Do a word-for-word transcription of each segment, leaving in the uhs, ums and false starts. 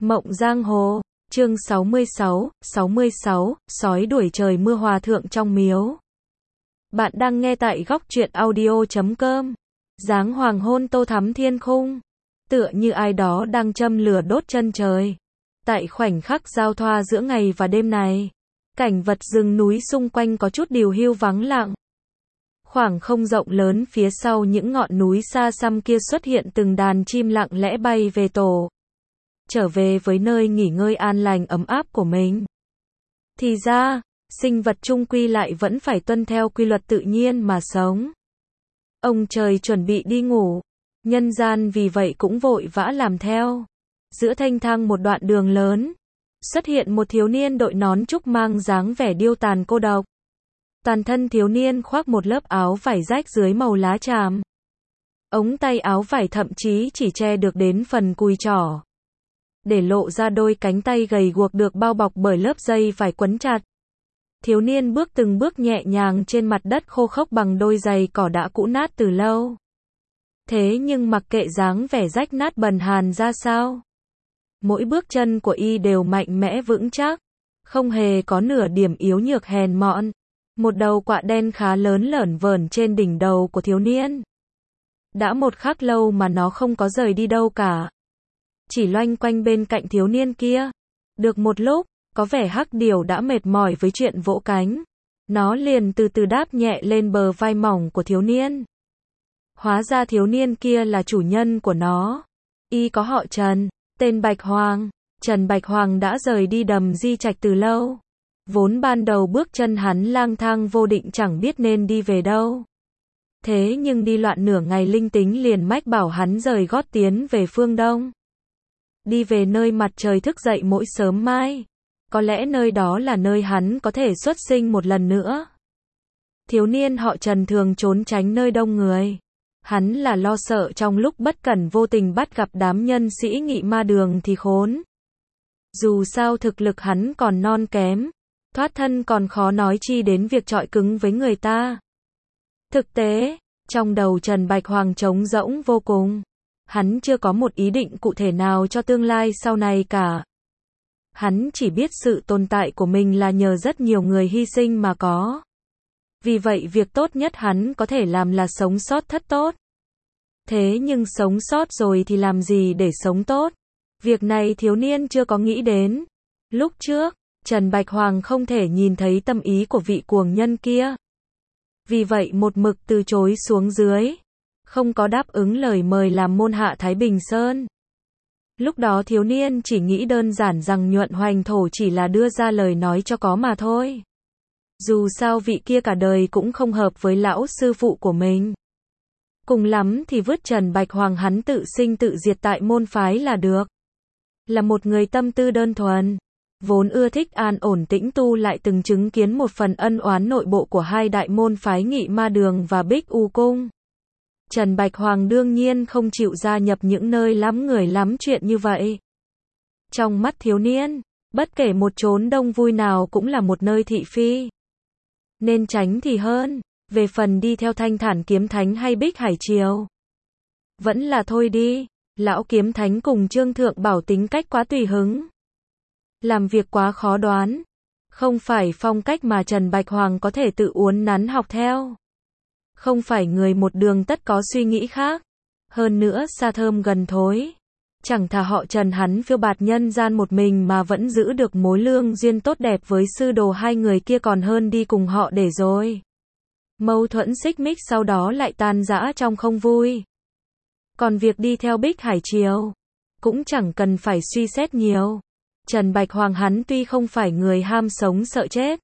Mộng Giang Hồ, chương sáu mươi sáu, sáu mươi sáu, sói đuổi trời mưa hòa thượng trong miếu. Bạn đang nghe tại góc truyện audio chấm com. Dáng hoàng hôn tô thắm thiên khung, tựa như ai đó đang châm lửa đốt chân trời. Tại khoảnh khắc giao thoa giữa ngày và đêm này, cảnh vật rừng núi xung quanh có chút điều hưu vắng lặng. Khoảng không rộng lớn phía sau những ngọn núi xa xăm kia xuất hiện từng đàn chim lặng lẽ bay về tổ. Trở về với nơi nghỉ ngơi an lành ấm áp của mình. Thì ra, sinh vật chung quy lại vẫn phải tuân theo quy luật tự nhiên mà sống. Ông trời chuẩn bị đi ngủ, nhân gian vì vậy cũng vội vã làm theo. Giữa thênh thang một đoạn đường lớn, xuất hiện một thiếu niên đội nón trúc mang dáng vẻ điêu tàn cô độc. Toàn thân thiếu niên khoác một lớp áo vải rách dưới màu lá tràm. Ống tay áo vải thậm chí chỉ che được đến phần cùi trỏ, để lộ ra đôi cánh tay gầy guộc được bao bọc bởi lớp dây vải quấn chặt. Thiếu niên bước từng bước nhẹ nhàng trên mặt đất khô khốc bằng đôi giày cỏ đã cũ nát từ lâu. Thế nhưng mặc kệ dáng vẻ rách nát bần hàn ra sao, mỗi bước chân của y đều mạnh mẽ vững chắc, không hề có nửa điểm yếu nhược hèn mọn. Một đầu quạ đen khá lớn lởn vởn trên đỉnh đầu của thiếu niên. Đã một khắc lâu mà nó không có rời đi đâu cả, chỉ loanh quanh bên cạnh thiếu niên kia. Được một lúc, có vẻ hắc điểu đã mệt mỏi với chuyện vỗ cánh. Nó liền từ từ đáp nhẹ lên bờ vai mỏng của thiếu niên. Hóa ra thiếu niên kia là chủ nhân của nó. Y có họ Trần, tên Bạch Hoàng. Trần Bạch Hoàng đã rời đi đầm Di Trạch từ lâu. Vốn ban đầu bước chân hắn lang thang vô định chẳng biết nên đi về đâu. Thế nhưng đi loạn nửa ngày linh tính liền mách bảo hắn rời gót tiến về phương Đông. Đi về nơi mặt trời thức dậy mỗi sớm mai. Có lẽ nơi đó là nơi hắn có thể xuất sinh một lần nữa. Thiếu niên họ Trần thường trốn tránh nơi đông người. Hắn là lo sợ trong lúc bất cẩn vô tình bắt gặp đám nhân sĩ nghị ma đường thì khốn. Dù sao thực lực hắn còn non kém, thoát thân còn khó nói chi đến việc chọi cứng với người ta. Thực tế, trong đầu Trần Bạch Hoàng trống rỗng vô cùng. Hắn chưa có một ý định cụ thể nào cho tương lai sau này cả. Hắn chỉ biết sự tồn tại của mình là nhờ rất nhiều người hy sinh mà có. Vì vậy việc tốt nhất hắn có thể làm là sống sót thật tốt. Thế nhưng sống sót rồi thì làm gì để sống tốt? Việc này thiếu niên chưa có nghĩ đến. Lúc trước, Trần Bạch Hoàng không thể nhìn thấy tâm ý của vị cuồng nhân kia. Vì vậy một mực từ chối xuống dưới. Không có đáp ứng lời mời làm môn hạ Thái Bình Sơn. Lúc đó thiếu niên chỉ nghĩ đơn giản rằng Nhuận Hoành Thổ chỉ là đưa ra lời nói cho có mà thôi. Dù sao vị kia cả đời cũng không hợp với lão sư phụ của mình. Cùng lắm thì vứt Trần Bạch Hoàng hắn tự sinh tự diệt tại môn phái là được. Là một người tâm tư đơn thuần, vốn ưa thích an ổn tĩnh tu lại từng chứng kiến một phần ân oán nội bộ của hai đại môn phái Nghị Ma Đường và Bích U Cung. Trần Bạch Hoàng đương nhiên không chịu gia nhập những nơi lắm người lắm chuyện như vậy. Trong mắt thiếu niên, bất kể một chốn đông vui nào cũng là một nơi thị phi. Nên tránh thì hơn, về phần đi theo Thanh Thản Kiếm Thánh hay Bích Hải Triều. Vẫn là thôi đi, lão Kiếm Thánh cùng Trương Thượng Bảo tính cách quá tùy hứng. Làm việc quá khó đoán, không phải phong cách mà Trần Bạch Hoàng có thể tự uốn nắn học theo. Không phải người một đường tất có suy nghĩ khác. Hơn nữa xa thơm gần thối. Chẳng thà họ Trần hắn phiêu bạt nhân gian một mình mà vẫn giữ được mối lương duyên tốt đẹp với sư đồ hai người kia còn hơn đi cùng họ để rồi. Mâu thuẫn xích mích sau đó lại tan rã trong không vui. Còn việc đi theo Bích Hải Triều, cũng chẳng cần phải suy xét nhiều. Trần Bạch Hoàng hắn tuy không phải người ham sống sợ chết,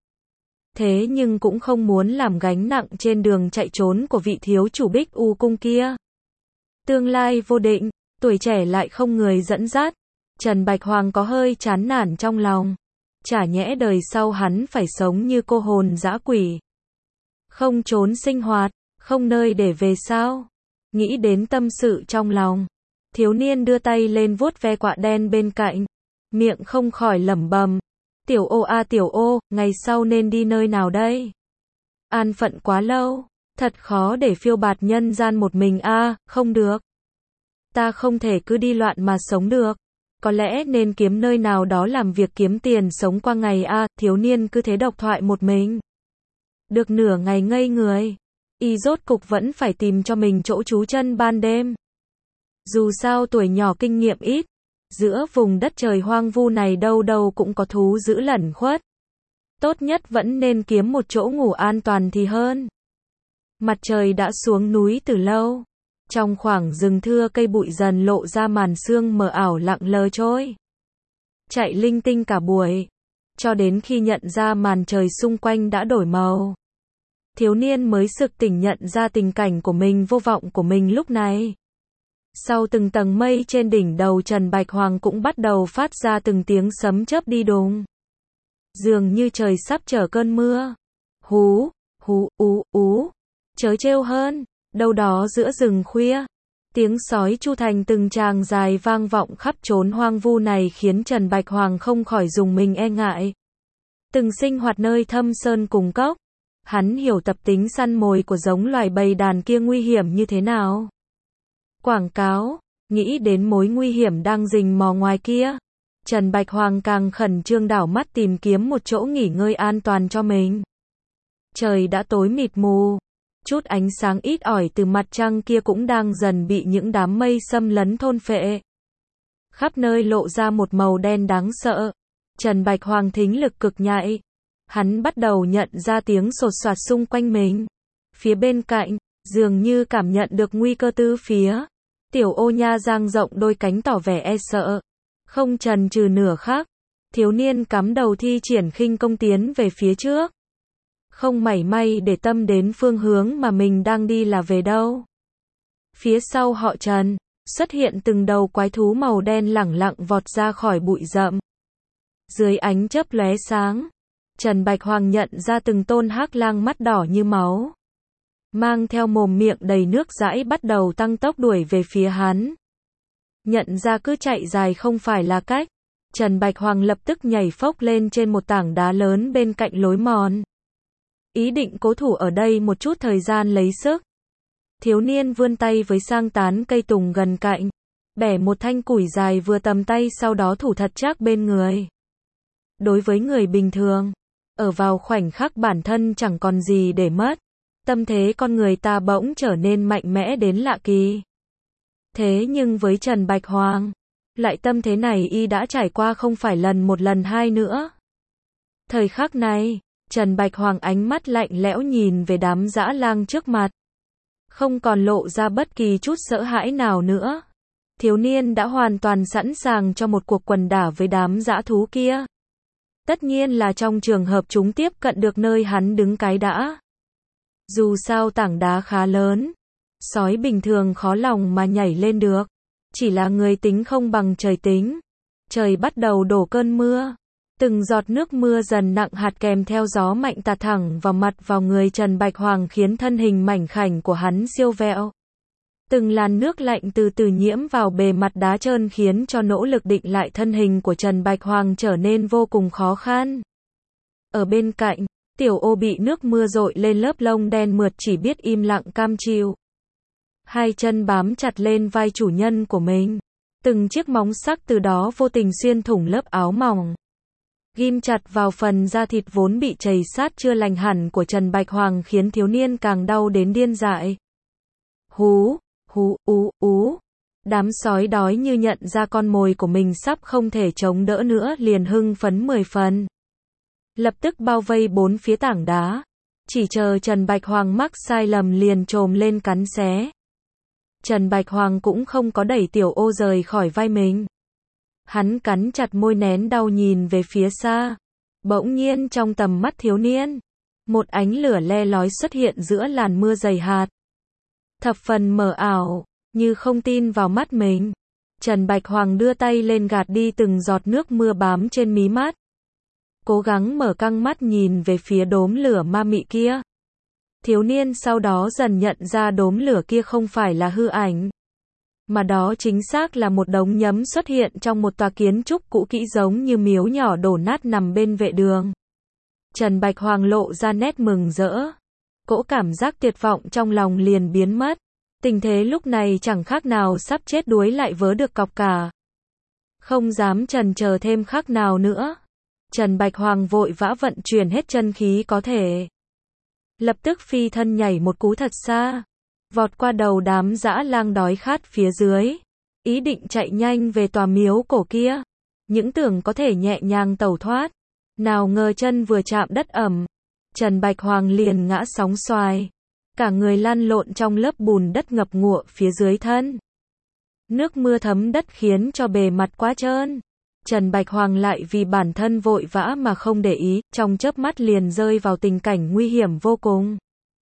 thế nhưng cũng không muốn làm gánh nặng trên đường chạy trốn của vị thiếu chủ Bích U Cung kia. Tương lai vô định, tuổi trẻ lại không người dẫn dắt. Trần Bạch Hoàng có hơi chán nản trong lòng. Chả nhẽ đời sau hắn phải sống như cô hồn dã quỷ. Không trốn sinh hoạt, không nơi để về sao? Nghĩ đến tâm sự trong lòng, thiếu niên đưa tay lên vuốt ve quạ đen bên cạnh, miệng không khỏi lẩm bẩm. Tiểu ô a tiểu ô, ngày sau nên đi nơi nào đây? An phận quá lâu, thật khó để phiêu bạt nhân gian một mình a, không được. Ta không thể cứ đi loạn mà sống được. Có lẽ nên kiếm nơi nào đó làm việc kiếm tiền sống qua ngày a, thiếu niên cứ thế độc thoại một mình. Được nửa ngày ngây người, y rốt cục vẫn phải tìm cho mình chỗ trú chân ban đêm. Dù sao tuổi nhỏ kinh nghiệm ít, giữa vùng đất trời hoang vu này đâu đâu cũng có thú dữ lẩn khuất. Tốt nhất vẫn nên kiếm một chỗ ngủ an toàn thì hơn. Mặt trời đã xuống núi từ lâu. Trong khoảng rừng thưa cây bụi dần lộ ra màn sương mờ ảo lặng lờ trôi. Chạy linh tinh cả buổi, cho đến khi nhận ra màn trời xung quanh đã đổi màu. Thiếu niên mới sực tỉnh nhận ra tình cảnh của mình vô vọng của mình lúc này. Sau từng tầng mây trên đỉnh đầu Trần Bạch Hoàng cũng bắt đầu phát ra từng tiếng sấm chớp đi đùng. Dường như trời sắp trở cơn mưa. Hú, hú, ú, ú. Chớ trêu hơn, đâu đó giữa rừng khuya. Tiếng sói chu thành từng tràng dài vang vọng khắp chốn hoang vu này khiến Trần Bạch Hoàng không khỏi dùng mình e ngại. Từng sinh hoạt nơi thâm sơn cùng cốc. Hắn hiểu tập tính săn mồi của giống loài bầy đàn kia nguy hiểm như thế nào. Quảng cáo, nghĩ đến mối nguy hiểm đang rình mò ngoài kia. Trần Bạch Hoàng càng khẩn trương đảo mắt tìm kiếm một chỗ nghỉ ngơi an toàn cho mình. Trời đã tối mịt mù. Chút ánh sáng ít ỏi từ mặt trăng kia cũng đang dần bị những đám mây xâm lấn thôn phệ. Khắp nơi lộ ra một màu đen đáng sợ. Trần Bạch Hoàng thính lực cực nhạy. Hắn bắt đầu nhận ra tiếng sột soạt xung quanh mình. Phía bên cạnh, dường như cảm nhận được nguy cơ từ phía. Tiểu ô nha dang rộng đôi cánh tỏ vẻ e sợ. Không chần chừ nửa khắc, thiếu niên cắm đầu thi triển khinh công tiến về phía trước. Không mảy may để tâm đến phương hướng mà mình đang đi là về đâu. Phía sau họ Trần, xuất hiện từng đầu quái thú màu đen lẳng lặng vọt ra khỏi bụi rậm. Dưới ánh chớp lóe sáng, Trần Bạch Hoàng nhận ra từng tôn hắc lang mắt đỏ như máu. Mang theo mồm miệng đầy nước dãi bắt đầu tăng tốc đuổi về phía hắn. Nhận ra cứ chạy dài không phải là cách, Trần Bạch Hoàng lập tức nhảy phốc lên trên một tảng đá lớn bên cạnh lối mòn. Ý định cố thủ ở đây một chút thời gian lấy sức. Thiếu niên vươn tay với sang tán cây tùng gần cạnh, bẻ một thanh củi dài vừa tầm tay sau đó thủ thật chắc bên người. Đối với người bình thường, ở vào khoảnh khắc bản thân chẳng còn gì để mất, tâm thế con người ta bỗng trở nên mạnh mẽ đến lạ kỳ. Thế nhưng với Trần Bạch Hoàng, lại tâm thế này y đã trải qua không phải lần một lần hai nữa. Thời khắc này, Trần Bạch Hoàng ánh mắt lạnh lẽo nhìn về đám dã lang trước mặt. Không còn lộ ra bất kỳ chút sợ hãi nào nữa. Thiếu niên đã hoàn toàn sẵn sàng cho một cuộc quần đả với đám dã thú kia. Tất nhiên là trong trường hợp chúng tiếp cận được nơi hắn đứng cái đã. Dù sao tảng đá khá lớn, sói bình thường khó lòng mà nhảy lên được. Chỉ là người tính không bằng trời tính. Trời bắt đầu đổ cơn mưa. Từng giọt nước mưa dần nặng hạt kèm theo gió mạnh tạt thẳng vào mặt vào người Trần Bạch Hoàng khiến thân hình mảnh khảnh của hắn siêu vẹo. Từng làn nước lạnh từ từ nhiễm vào bề mặt đá trơn khiến cho nỗ lực định lại thân hình của Trần Bạch Hoàng trở nên vô cùng khó khăn. Ở bên cạnh, tiểu ô bị nước mưa dội lên lớp lông đen mượt chỉ biết im lặng cam chịu. Hai chân bám chặt lên vai chủ nhân của mình. Từng chiếc móng sắc từ đó vô tình xuyên thủng lớp áo mỏng. Ghim chặt vào phần da thịt vốn bị trầy sát chưa lành hẳn của Trần Bạch Hoàng khiến thiếu niên càng đau đến điên dại. Hú, hú, ú, ú. Đám sói đói như nhận ra con mồi của mình sắp không thể chống đỡ nữa liền hưng phấn mười phần. Lập tức bao vây bốn phía tảng đá. Chỉ chờ Trần Bạch Hoàng mắc sai lầm liền trồm lên cắn xé. Trần Bạch Hoàng cũng không có đẩy tiểu ô rời khỏi vai mình. Hắn cắn chặt môi nén đau nhìn về phía xa. Bỗng nhiên trong tầm mắt thiếu niên, một ánh lửa le lói xuất hiện giữa làn mưa dày hạt. Thập phần mờ ảo, như không tin vào mắt mình. Trần Bạch Hoàng đưa tay lên gạt đi từng giọt nước mưa bám trên mí mắt. Cố gắng mở căng mắt nhìn về phía đốm lửa ma mị kia. Thiếu niên sau đó dần nhận ra đốm lửa kia không phải là hư ảnh, mà đó chính xác là một đống nhấm xuất hiện trong một tòa kiến trúc cũ kỹ giống như miếu nhỏ đổ nát nằm bên vệ đường. Trần Bạch Hoàng lộ ra nét mừng rỡ. Cỗ cảm giác tuyệt vọng trong lòng liền biến mất. Tình thế lúc này chẳng khác nào sắp chết đuối lại vớ được cọc cả. Không dám chần chờ thêm khắc nào nữa. Trần Bạch Hoàng vội vã vận chuyển hết chân khí có thể. Lập tức phi thân nhảy một cú thật xa. Vọt qua đầu đám dã lang đói khát phía dưới. Ý định chạy nhanh về tòa miếu cổ kia. Những tưởng có thể nhẹ nhàng tẩu thoát. Nào ngờ chân vừa chạm đất ẩm. Trần Bạch Hoàng liền ngã sóng xoài. Cả người lăn lộn trong lớp bùn đất ngập ngụa phía dưới thân. Nước mưa thấm đất khiến cho bề mặt quá trơn. Trần Bạch Hoàng lại vì bản thân vội vã mà không để ý, trong chớp mắt liền rơi vào tình cảnh nguy hiểm vô cùng.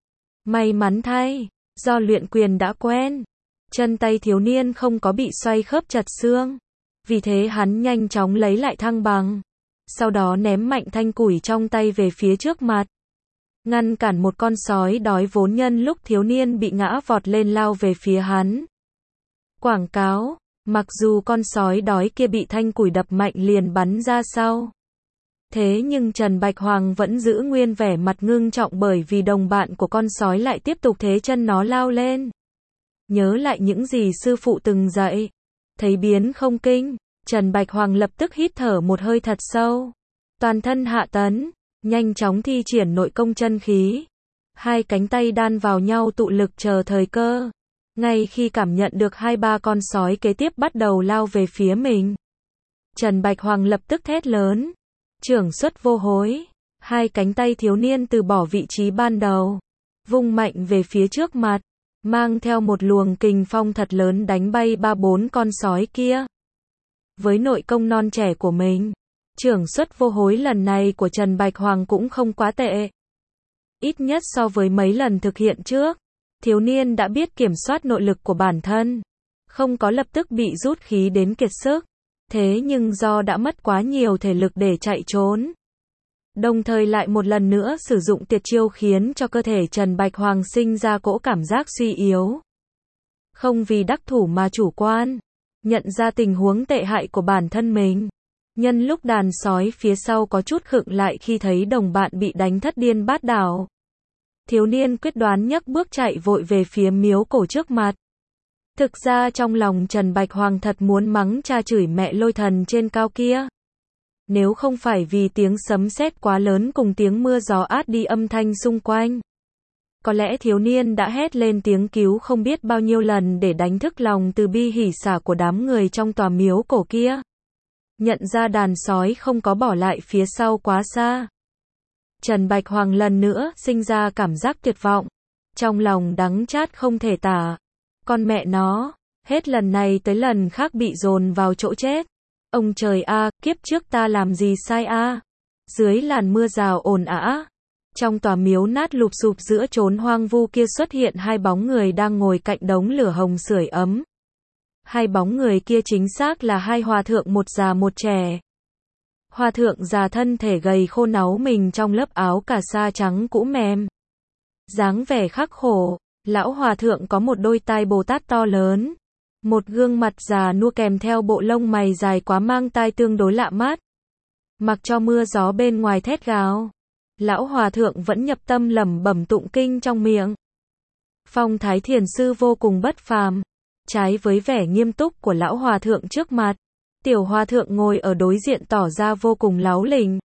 May mắn thay, do luyện quyền đã quen, chân tay thiếu niên không có bị xoay khớp chật xương. Vì thế hắn nhanh chóng lấy lại thăng bằng. Sau đó ném mạnh thanh củi trong tay về phía trước mặt. Ngăn cản một con sói đói vốn nhân lúc thiếu niên bị ngã vọt lên lao về phía hắn. Quảng cáo, mặc dù con sói đói kia bị thanh củi đập mạnh liền bắn ra sau. Thế nhưng Trần Bạch Hoàng vẫn giữ nguyên vẻ mặt ngưng trọng bởi vì đồng bạn của con sói lại tiếp tục thế chân nó lao lên. Nhớ lại những gì sư phụ từng dạy. Thấy biến không kinh, Trần Bạch Hoàng lập tức hít thở một hơi thật sâu. Toàn thân hạ tấn, nhanh chóng thi triển nội công chân khí. Hai cánh tay đan vào nhau tụ lực chờ thời cơ. Ngay khi cảm nhận được hai ba con sói kế tiếp bắt đầu lao về phía mình, Trần Bạch Hoàng lập tức thét lớn. Chưởng xuất vô hối. Hai cánh tay thiếu niên từ bỏ vị trí ban đầu. Vung mạnh về phía trước mặt. Mang theo một luồng kình phong thật lớn đánh bay ba bốn con sói kia. Với nội công non trẻ của mình, chưởng xuất vô hối lần này của Trần Bạch Hoàng cũng không quá tệ. Ít nhất so với mấy lần thực hiện trước, thiếu niên đã biết kiểm soát nội lực của bản thân. Không có lập tức bị rút khí đến kiệt sức. Thế nhưng do đã mất quá nhiều thể lực để chạy trốn, đồng thời lại một lần nữa sử dụng tuyệt chiêu khiến cho cơ thể Trần Bạch Hoàng sinh ra cỗ cảm giác suy yếu. Không vì đắc thủ mà chủ quan, nhận ra tình huống tệ hại của bản thân mình. Nhân lúc đàn sói phía sau có chút khựng lại khi thấy đồng bạn bị đánh thất điên bát đảo, thiếu niên quyết đoán nhấc bước chạy vội về phía miếu cổ trước mặt. Thực ra trong lòng Trần Bạch Hoàng thật muốn mắng cha chửi mẹ lôi thần trên cao kia. Nếu không phải vì tiếng sấm sét quá lớn cùng tiếng mưa gió át đi âm thanh xung quanh, có lẽ thiếu niên đã hét lên tiếng cứu không biết bao nhiêu lần để đánh thức lòng từ bi hỉ xả của đám người trong tòa miếu cổ kia. Nhận ra đàn sói không có bỏ lại phía sau quá xa, Trần Bạch Hoàng lần nữa sinh ra cảm giác tuyệt vọng. Trong lòng đắng chát không thể tả. Con mẹ nó, hết lần này tới lần khác bị dồn vào chỗ chết. Ông trời a, kiếp trước ta làm gì sai a? Dưới làn mưa rào ồn ào, trong tòa miếu nát lụp xụp giữa chốn hoang vu kia xuất hiện hai bóng người đang ngồi cạnh đống lửa hồng sưởi ấm. Hai bóng người kia chính xác là hai hòa thượng, một già một trẻ. Hòa thượng già thân thể gầy khô náu mình trong lớp áo cà sa trắng cũ mềm. Dáng vẻ khắc khổ. Lão hòa thượng có một đôi tai Bồ Tát to lớn, một gương mặt già nua kèm theo bộ lông mày dài quá mang tai tương đối lạ mắt. Mặc cho mưa gió bên ngoài thét gào, lão hòa thượng vẫn nhập tâm lẩm bẩm tụng kinh trong miệng. Phong thái thiền sư vô cùng bất phàm, trái với vẻ nghiêm túc của lão hòa thượng trước mặt, tiểu hòa thượng ngồi ở đối diện tỏ ra vô cùng láu lỉnh.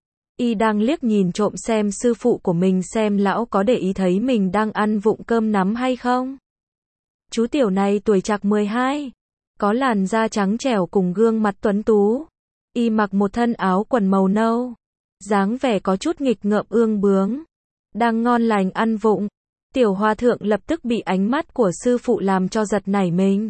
Y đang liếc nhìn trộm xem sư phụ của mình xem lão có để ý thấy mình đang ăn vụng cơm nắm hay không. Chú tiểu này tuổi trạc mười hai, có làn da trắng trẻo cùng gương mặt tuấn tú. Y mặc một thân áo quần màu nâu, dáng vẻ có chút nghịch ngợm ương bướng, đang ngon lành ăn vụng. Tiểu hòa thượng lập tức bị ánh mắt của sư phụ làm cho giật nảy mình.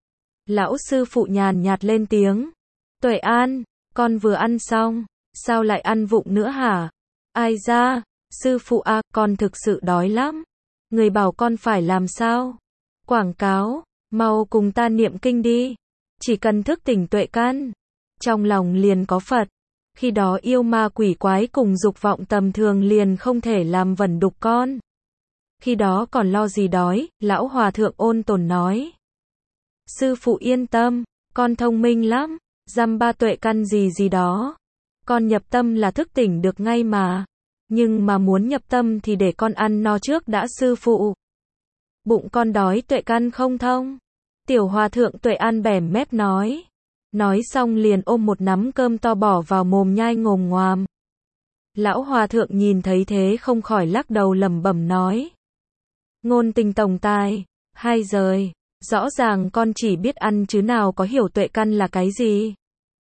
Lão sư phụ nhàn nhạt lên tiếng, Tuệ An, con vừa ăn xong, sao lại ăn vụng nữa hả? Ai ra, sư phụ a, à, con thực sự đói lắm. Người bảo con phải làm sao? Quảng cáo, mau cùng ta niệm kinh đi. Chỉ cần thức tỉnh tuệ căn, trong lòng liền có Phật. Khi đó yêu ma quỷ quái cùng dục vọng tầm thường liền không thể làm vẩn đục con. Khi đó còn lo gì đói, lão hòa thượng ôn tồn nói. Sư phụ yên tâm, con thông minh lắm, dăm ba tuệ căn gì gì đó. Con nhập tâm là thức tỉnh được ngay mà. Nhưng mà muốn nhập tâm thì để con ăn no trước đã sư phụ. Bụng con đói tuệ căn không thông. Tiểu hòa thượng Tuệ An bẻm mép nói. Nói xong liền ôm một nắm cơm to bỏ vào mồm nhai ngồm ngoàm. Lão hòa thượng nhìn thấy thế không khỏi lắc đầu lẩm bẩm nói. Ngôn tình tổng tài, hay rồi, rõ ràng con chỉ biết ăn chứ nào có hiểu tuệ căn là cái gì.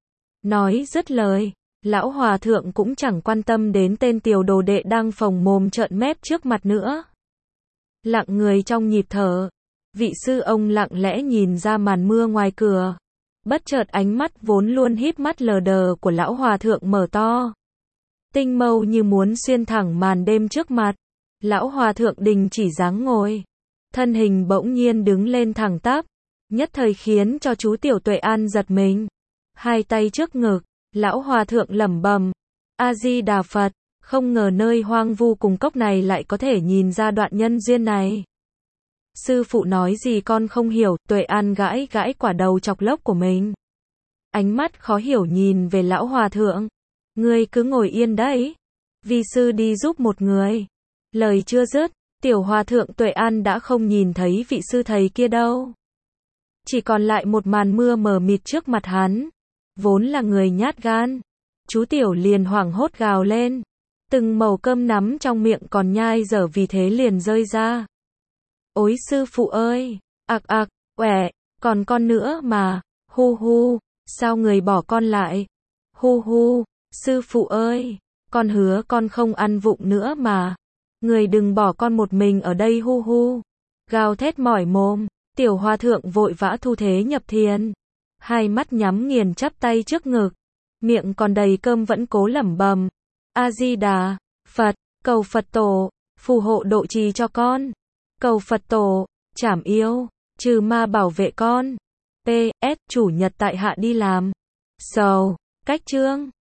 Nói dứt lời, lão hòa thượng cũng chẳng quan tâm đến tên tiểu đồ đệ đang phồng mồm trợn mép trước mặt nữa. Lặng người trong nhịp thở, vị sư ông lặng lẽ nhìn ra màn mưa ngoài cửa. Bất chợt ánh mắt vốn luôn híp mắt lờ đờ của lão hòa thượng mở to. Tinh mâu như muốn xuyên thẳng màn đêm trước mặt. Lão hòa thượng đình chỉ dáng ngồi. Thân hình bỗng nhiên đứng lên thẳng tắp. Nhất thời khiến cho chú Tiểu Tuệ An giật mình. Hai tay trước ngực, lão hòa thượng lẩm bẩm. A-di-đà Phật, không ngờ nơi hoang vu cùng cốc này lại có thể nhìn ra đoạn nhân duyên này. Sư phụ nói gì con không hiểu, Tuệ An gãi gãi quả đầu chọc lốc của mình. Ánh mắt khó hiểu nhìn về lão hòa thượng. Ngươi cứ ngồi yên đấy. Vi sư đi giúp một người. Lời chưa dứt, tiểu hòa thượng Tuệ An đã không nhìn thấy vị sư thầy kia đâu. Chỉ còn lại một màn mưa mờ mịt trước mặt hắn. Vốn là người nhát gan. Chú Tiểu liền hoảng hốt gào lên. Từng mẩu cơm nắm trong miệng còn nhai dở vì thế liền rơi ra. Ôi sư phụ ơi, ạc ạc, quẻ, còn con nữa mà, hu hu, sao người bỏ con lại? Hu hu, sư phụ ơi, con hứa con không ăn vụng nữa mà. Người đừng bỏ con một mình ở đây hu hu. Gào thét mỏi mồm, tiểu hòa thượng vội vã thu thế nhập thiền. Hai mắt nhắm nghiền chắp tay trước ngực. Miệng còn đầy cơm vẫn cố lẩm bẩm. A-di-đà, Phật, cầu Phật tổ, phù hộ độ trì cho con. Cầu Phật tổ, trảm yêu, trừ ma bảo vệ con. pê ét Chủ nhật tại hạ đi làm. Sầu, cách chương.